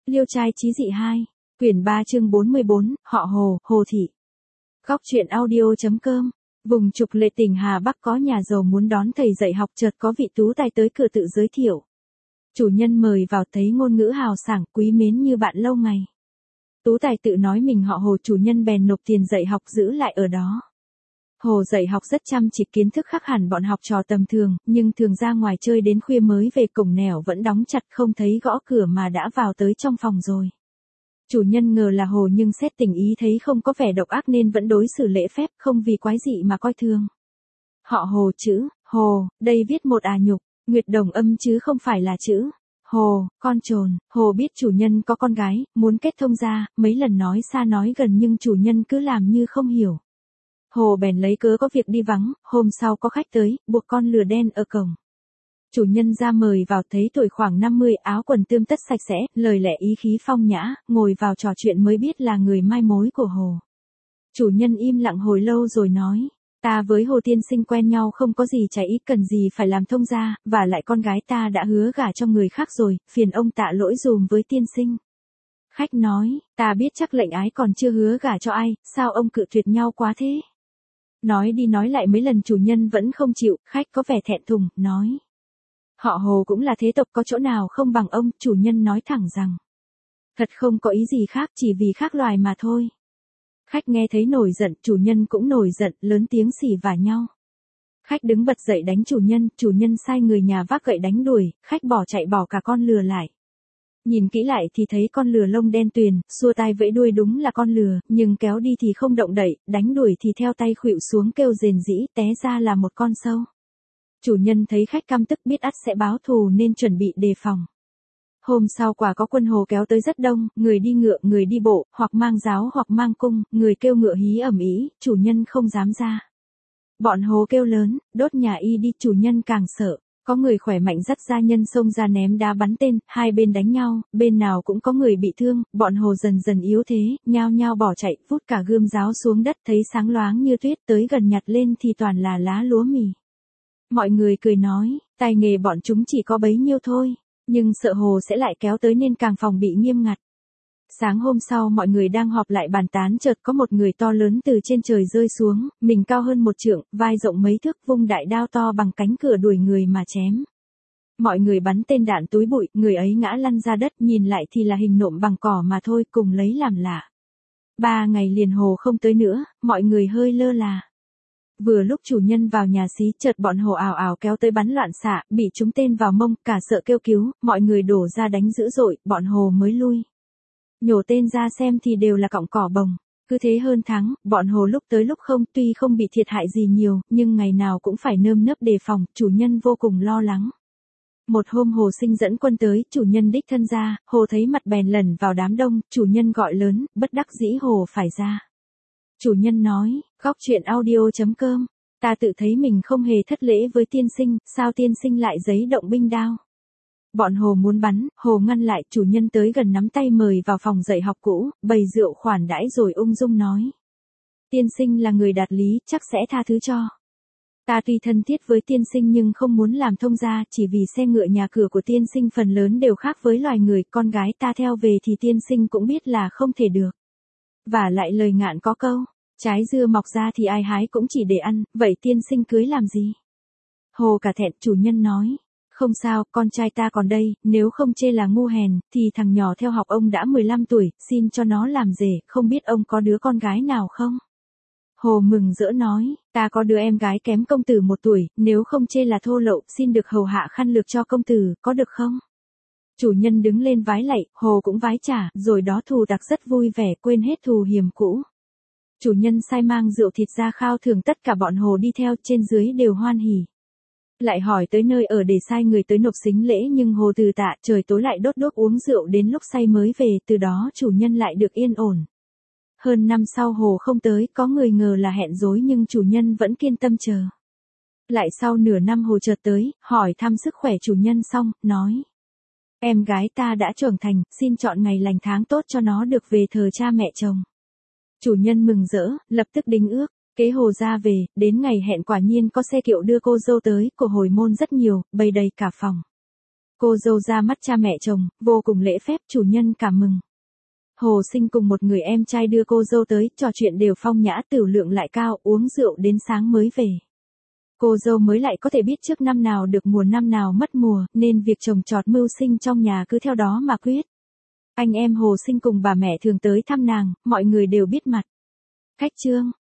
Liêu trai chí dị 2, quyển 3 chương 44, họ Hồ, Hồ Thị. Góc truyện audio.com. Vùng trục Lệ tỉnh Hà Bắc có nhà giàu muốn đón thầy dạy học, chợt có vị tú tài tới cửa tự giới thiệu. Chủ nhân mời vào, thấy ngôn ngữ hào sảng, quý mến như bạn lâu ngày. Tú tài tự nói mình họ Hồ, chủ nhân bèn nộp tiền dạy học giữ lại ở đó. Hồ dạy học rất chăm chỉ, kiến thức khác hẳn bọn học trò tầm thường, nhưng thường ra ngoài chơi đến khuya mới về, cổng nẻo vẫn đóng chặt, không thấy gõ cửa mà đã vào tới trong phòng rồi. Chủ nhân ngờ là Hồ nhưng xét tình ý thấy không có vẻ độc ác nên vẫn đối xử lễ phép, không vì quái dị mà coi thường. Họ Hồ chữ Hồ, đây viết một nhục, nguyệt đồng âm chứ không phải là chữ Hồ, con trồn. Hồ biết chủ nhân có con gái, muốn kết thông gia, mấy lần nói xa nói gần nhưng chủ nhân cứ làm như không hiểu. Hồ bèn lấy cớ có việc đi vắng, hôm sau có khách tới, buộc con lừa đen ở cổng. Chủ nhân ra mời vào, thấy tuổi khoảng 50, áo quần tươm tất sạch sẽ, lời lẽ ý khí phong nhã, ngồi vào trò chuyện mới biết là người mai mối của Hồ. Chủ nhân im lặng hồi lâu rồi nói, ta với Hồ tiên sinh quen nhau không có gì trái ý, cần gì phải làm thông gia, và lại con gái ta đã hứa gả cho người khác rồi, phiền ông tạ lỗi dùm với tiên sinh. Khách nói, ta biết chắc lệnh ái còn chưa hứa gả cho ai, sao ông cự tuyệt nhau quá thế? Nói đi nói lại mấy lần chủ nhân vẫn không chịu, khách có vẻ thẹn thùng, nói. Họ Hồ cũng là thế tộc, có chỗ nào không bằng ông, chủ nhân nói thẳng rằng. Thật không có ý gì khác, chỉ vì khác loài mà thôi. Khách nghe thấy nổi giận, chủ nhân cũng nổi giận, lớn tiếng xỉ vả nhau. Khách đứng bật dậy đánh chủ nhân sai người nhà vác gậy đánh đuổi, khách bỏ chạy bỏ cả con lừa lại. Nhìn kỹ lại thì thấy con lừa lông đen tuyền, xua tai vẫy đuôi đúng là con lừa, nhưng kéo đi thì không động đậy, đánh đuổi thì theo tay khuỵu xuống kêu rền rĩ, té ra là một con sâu. Chủ nhân thấy khách căm tức biết ắt sẽ báo thù nên chuẩn bị đề phòng. Hôm sau quả có quân Hồ kéo tới rất đông, người đi ngựa, người đi bộ, hoặc mang giáo hoặc mang cung, người kêu ngựa hí ầm ĩ, chủ nhân không dám ra. Bọn Hồ kêu lớn, đốt nhà y đi, chủ nhân càng sợ. Có người khỏe mạnh dắt gia nhân xông ra ném đá bắn tên, hai bên đánh nhau, bên nào cũng có người bị thương, bọn Hồ dần dần yếu thế, nhao nhao bỏ chạy, vút cả gươm giáo xuống đất, thấy sáng loáng như tuyết, tới gần nhặt lên thì toàn là lá lúa mì. Mọi người cười nói, tài nghề bọn chúng chỉ có bấy nhiêu thôi, nhưng sợ Hồ sẽ lại kéo tới nên càng phòng bị nghiêm ngặt. Sáng hôm sau mọi người đang họp lại bàn tán, chợt có một người to lớn từ trên trời rơi xuống, mình cao hơn 1 trượng, vai rộng mấy thước, vung đại đao to bằng cánh cửa đuổi người mà chém. Mọi người bắn tên đạn túi bụi, người ấy ngã lăn ra đất, nhìn lại thì là hình nộm bằng cỏ mà thôi, cùng lấy làm lạ. 3 ngày liền Hồ không tới nữa, mọi người hơi lơ là. Vừa lúc chủ nhân vào nhà xí, chợt bọn Hồ ào ào kéo tới bắn loạn xạ, bị trúng tên vào mông, cả sợ kêu cứu, mọi người đổ ra đánh dữ dội, bọn Hồ mới lui. Nhổ tên ra xem thì đều là cọng cỏ bồng. Cứ thế hơn tháng, bọn Hồ lúc tới lúc không, tuy không bị thiệt hại gì nhiều, nhưng ngày nào cũng phải nơm nớp đề phòng, chủ nhân vô cùng lo lắng. Một hôm Hồ Sinh dẫn quân tới, chủ nhân đích thân ra, Hồ thấy mặt bèn lẩn vào đám đông, chủ nhân gọi lớn, bất đắc dĩ Hồ phải ra. Chủ nhân nói, góc truyện audio.com, ta tự thấy mình không hề thất lễ với tiên sinh, sao tiên sinh lại giấy động binh đao? Bọn Hồ muốn bắn, Hồ ngăn lại, chủ nhân tới gần nắm tay mời vào phòng dạy học cũ, bày rượu khoản đãi rồi ung dung nói. Tiên sinh là người đạt lý, chắc sẽ tha thứ cho. Ta tuy thân thiết với tiên sinh nhưng không muốn làm thông gia, chỉ vì xe ngựa nhà cửa của tiên sinh phần lớn đều khác với loài người, con gái ta theo về thì tiên sinh cũng biết là không thể được. Và lại lời ngạn có câu, trái dưa mọc ra thì ai hái cũng chỉ để ăn, vậy tiên sinh cưới làm gì? Hồ cả thẹn, chủ nhân nói. Không sao, con trai ta còn đây, nếu không chê là ngu hèn, thì thằng nhỏ theo học ông đã 15 tuổi, xin cho nó làm rể, không biết ông có đứa con gái nào không? Hồ mừng rỡ nói, ta có đứa em gái kém công tử 1 tuổi, nếu không chê là thô lậu, xin được hầu hạ khăn lược cho công tử, có được không? Chủ nhân đứng lên vái lạy, Hồ cũng vái trả, rồi đó thù đặc rất vui vẻ, quên hết thù hiềm cũ. Chủ nhân sai mang rượu thịt ra khao thưởng tất cả bọn Hồ đi theo, trên dưới đều hoan hỉ. Lại hỏi tới nơi ở để sai người tới nộp sính lễ nhưng Hồ từ tạ, trời tối lại đốt đuốc uống rượu đến lúc say mới về, từ đó chủ nhân lại được yên ổn. Hơn năm sau Hồ không tới, có người ngờ là hẹn dối nhưng chủ nhân vẫn kiên tâm chờ. Lại sau nửa năm Hồ chợt tới, hỏi thăm sức khỏe chủ nhân xong, nói. Em gái ta đã trưởng thành, xin chọn ngày lành tháng tốt cho nó được về thờ cha mẹ chồng. Chủ nhân mừng rỡ, lập tức đính ước. Kế Hồ ra về, đến ngày hẹn quả nhiên có xe kiệu đưa cô dâu tới, của hồi môn rất nhiều, bày đầy cả phòng. Cô dâu ra mắt cha mẹ chồng, vô cùng lễ phép, chủ nhân cảm mừng. Hồ Sinh cùng một người em trai đưa cô dâu tới, trò chuyện đều phong nhã, tửu lượng lại cao, uống rượu đến sáng mới về. Cô dâu mới lại có thể biết trước năm nào được mùa năm nào mất mùa, nên việc trồng trọt mưu sinh trong nhà cứ theo đó mà quyết. Anh em Hồ Sinh cùng bà mẹ thường tới thăm nàng, mọi người đều biết mặt. Khách trương,